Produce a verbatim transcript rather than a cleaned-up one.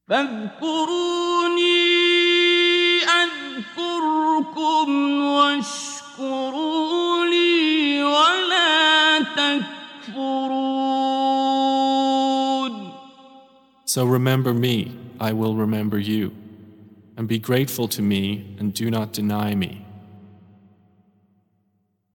فاذكروني أذكركم واشكروا لي ولا تكفرون. So remember me, I will remember you, and be grateful to me and do not deny me.